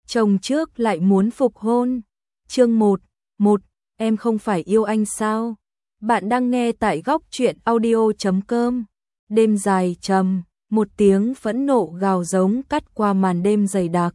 chồng trước lại muốn phục hôn. Chương 1, em không phải yêu anh sao? Bạn đang nghe tại góc truyện audio.com. Đêm dài trầm, một tiếng phẫn nộ gào giống cắt qua màn đêm dày đặc.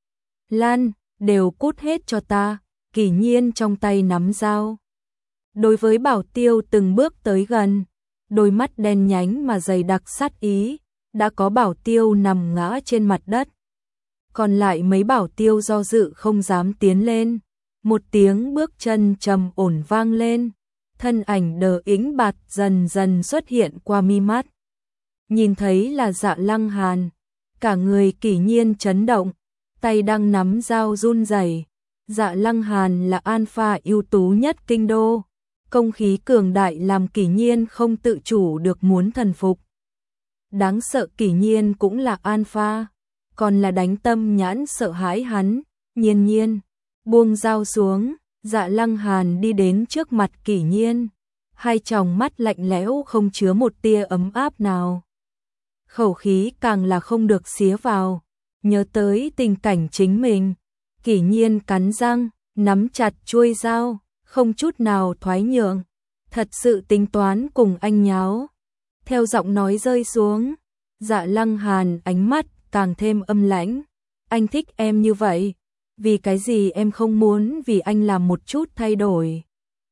Lan, đều cút hết cho ta. Kỷ Nhiên trong tay nắm dao. Đối với Bảo Tiêu từng bước tới gần, đôi mắt đen nhánh mà dày đặc sát ý, đã có Bảo Tiêu nằm ngã trên mặt đất. Còn lại mấy Bảo Tiêu do dự không dám tiến lên. Một tiếng bước chân trầm ổn vang lên, thân ảnh đờ ĩnh bạt dần dần xuất hiện qua mi mắt. Nhìn thấy là Dạ Lăng Hàn, cả người Kỷ Nhiên chấn động, tay đang nắm dao run rẩy. Dạ Lăng Hàn là alpha ưu tú nhất kinh đô, công khí cường đại làm Kỷ Nhiên không tự chủ được muốn thần phục. Đáng sợ Kỷ Nhiên cũng là alpha, còn là đánh tâm nhãn sợ hãi hắn. Nhiên Nhiên buông dao xuống, Dạ Lăng Hàn đi đến trước mặt Kỷ Nhiên, hai tròng mắt lạnh lẽo không chứa một tia ấm áp nào. Khẩu khí càng là không được xía vào. Nhớ tới tình cảnh chính mình, Kỷ Nhiên cắn răng, nắm chặt chuôi dao, không chút nào thoái nhượng, thật sự tính toán cùng anh nháo. Theo giọng nói rơi xuống, Dạ Lăng Hàn ánh mắt càng thêm âm lãnh. Anh thích em như vậy, vì cái gì em không muốn vì anh làm một chút thay đổi?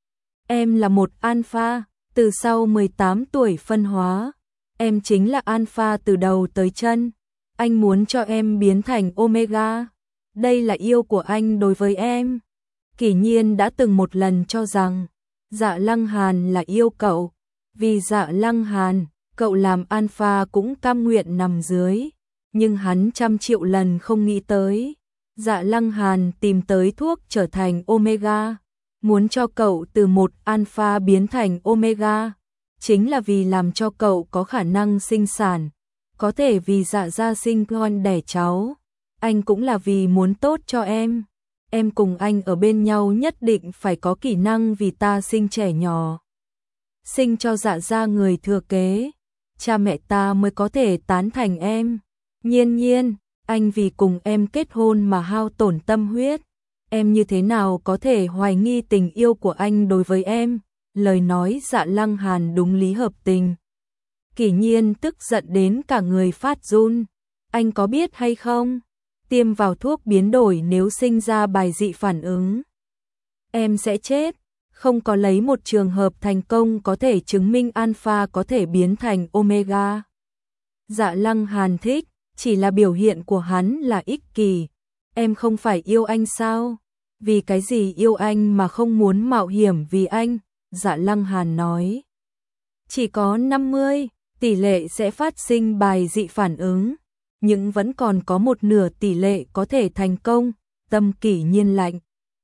Em là một alpha, từ sau 18 tuổi phân hóa, em chính là alpha từ đầu tới chân. Anh muốn cho em biến thành omega. Đây là yêu của anh đối với em. Kỷ Nhiên đã từng một lần cho rằng Dạ Lăng Hàn là yêu cậu, vì Dạ Lăng Hàn, cậu làm alpha cũng cam nguyện nằm dưới. Nhưng hắn trăm triệu lần không nghĩ tới, Dạ Lăng Hàn tìm tới thuốc trở thành omega, muốn cho cậu từ một alpha biến thành omega, chính là vì làm cho cậu có khả năng sinh sản, có thể vì Dạ gia sinh con đẻ cháu. Anh cũng là vì muốn tốt cho em cùng anh ở bên nhau nhất định phải có kỹ năng vì ta sinh trẻ nhỏ, sinh cho Dạ gia người thừa kế, cha mẹ ta mới có thể tán thành em. Nhiên Nhiên, anh vì cùng em kết hôn mà hao tổn tâm huyết, em như thế nào có thể hoài nghi tình yêu của anh đối với em? Lời nói Dạ Lăng Hàn đúng lý hợp tình. Kỷ Nhiên tức giận đến cả người phát run. Anh có biết hay không? Tiêm vào thuốc biến đổi nếu sinh ra bài dị phản ứng, em sẽ chết. Không có lấy một trường hợp thành công có thể chứng minh alpha có thể biến thành omega. Dạ Lăng Hàn thích, chỉ là biểu hiện của hắn là ích kỷ. Em không phải yêu anh sao? Vì cái gì yêu anh mà không muốn mạo hiểm vì anh? Dạ Lăng Hàn nói. Chỉ có 50 tỷ lệ sẽ phát sinh bài dị phản ứng, nhưng vẫn còn có một nửa tỷ lệ có thể thành công. Tâm Kỷ Nhiên lạnh.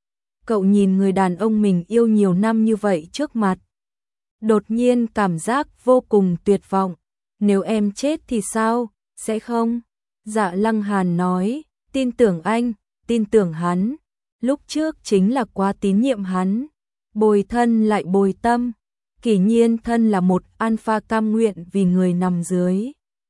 Cậu nhìn người đàn ông mình yêu nhiều năm như vậy trước mặt, đột nhiên cảm giác vô cùng tuyệt vọng. Nếu em chết thì sao? Sẽ không? Dạ Lăng Hàn nói, tin tưởng anh, tin tưởng hắn. Lúc trước chính là quá tín nhiệm hắn, bồi thân lại bồi tâm. Kỷ Nhiên thân là một alpha cam nguyện vì người nằm dưới,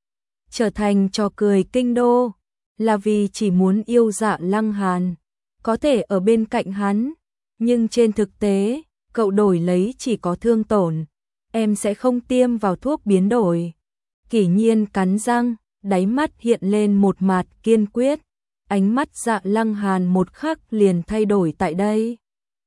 trở thành trò cười kinh đô, là vì chỉ muốn yêu Dạ Lăng Hàn, có thể ở bên cạnh hắn. Nhưng trên thực tế, cậu đổi lấy chỉ có thương tổn. Em sẽ không tiêm vào thuốc biến đổi. Kỷ Nhiên cắn răng, đáy mắt hiện lên một mặt kiên quyết. Ánh mắt Dạ Lăng Hàn một khắc liền thay đổi tại đây.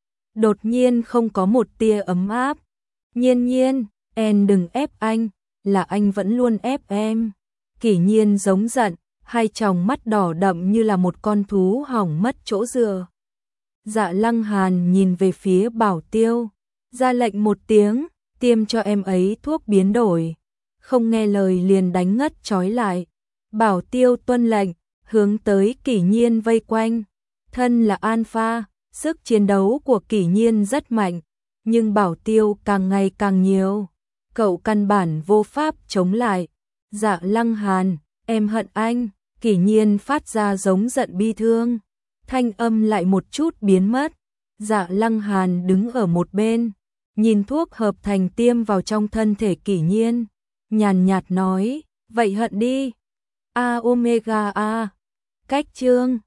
Đột nhiên không có một tia ấm áp. Nhiên Nhiên, em đừng ép anh, là anh vẫn luôn ép em. Kỷ Nhiên giống giận, hai tròng mắt đỏ đậm như là một con thú hỏng mất chỗ dựa. Dạ Lăng Hàn nhìn về phía Bảo Tiêu, ra lệnh một tiếng, tiêm cho em ấy thuốc biến đổi. Không nghe lời liền đánh ngất trói lại. Bảo Tiêu tuân lệnh, hướng tới Kỷ Nhiên vây quanh. Thân là alpha, sức chiến đấu của Kỷ Nhiên rất mạnh, nhưng Bảo Tiêu càng ngày càng nhiều, cậu căn bản vô pháp chống lại. Dạ Lăng Hàn, em hận anh. Kỷ Nhiên phát ra giống giận bi thương, thanh âm lại một chút biến mất. Dạ Lăng Hàn đứng ở một bên, nhìn thuốc hợp thành tiêm vào trong thân thể Kỷ Nhiên, nhàn nhạt nói, vậy hận đi. A omega a. Cách chương